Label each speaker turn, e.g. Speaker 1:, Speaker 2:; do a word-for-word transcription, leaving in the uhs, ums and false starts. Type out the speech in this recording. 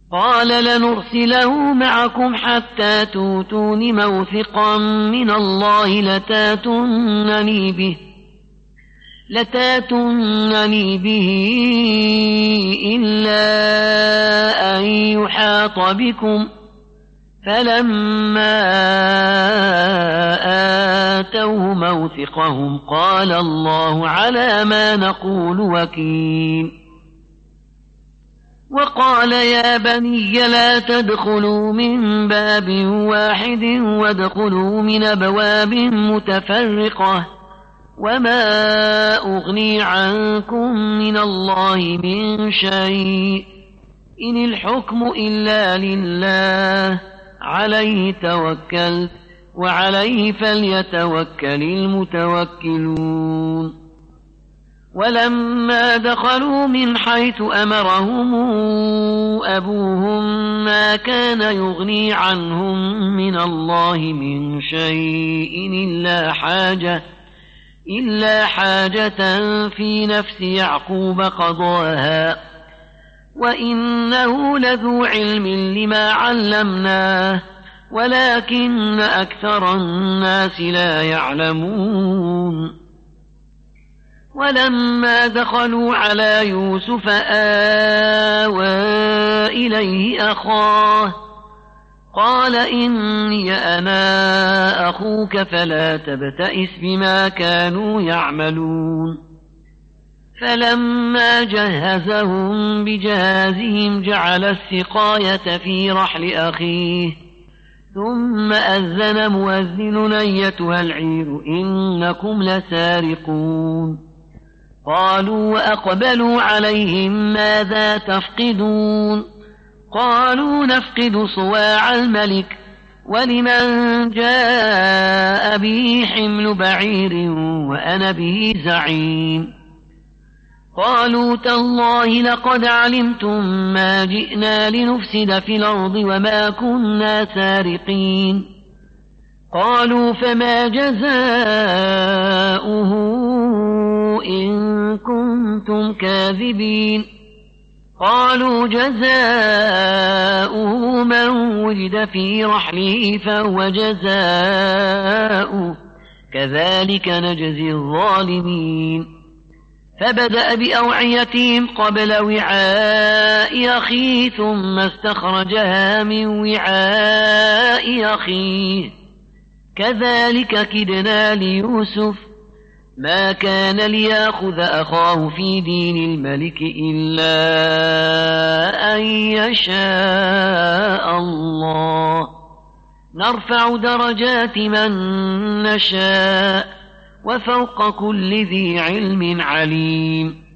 Speaker 1: قال لنرسله معكم حتى توتون موثقا من الله لتاتونني به لتاتونني به إلا أن يحاط بكم فلما آتوه موثقهم قال الله على ما نقول وكيل. وقال يا بني لا تدخلوا من باب واحد وادخلوا من أبواب متفرقة وما أغني عنكم من الله من شيء إن الحكم إلا لله عليه توكلت وعليه فليتوكل المتوكلون. ولما دخلوا من حيث أمرهم أبوهم ما كان يغني عنهم من الله من شيء إلا حاجة إلا حاجة في نفس يعقوب قضاها وإنه لذو علم لما علمناه ولكن أكثر الناس لا يعلمون. ولما دخلوا على يوسف آوى إليه أخاه قال إني أنا أخوك فلا تبتئس بما كانوا يعملون. فلما جهزهم بجهازهم جعل السقاية في رحل أخيه ثم أذن مؤذن أيتها العير إنكم لسارقون. قالوا وأقبلوا عليهم ماذا تفقدون قالوا نفقد صواع الملك ولمن جاء به حمل بعير وأنا به زعيم. قالوا تالله لقد علمتم ما جئنا لنفسد في الأرض وما كنا سارقين. قالوا فما جزاؤه إن كنتم كاذبين. قالوا جزاؤه من وجد في رحله فهو جزاؤه كذلك نجزي الظالمين. فبدأ بأوعيتهم قبل وعاء أخيه ثم استخرجها من وعاء أخيه كذلك كدنا ليوسف ما كان ليأخذ أخاه في دين الملك إلا أن يشاء الله نرفع درجات من نشاء وفوق كل ذي علم عليم.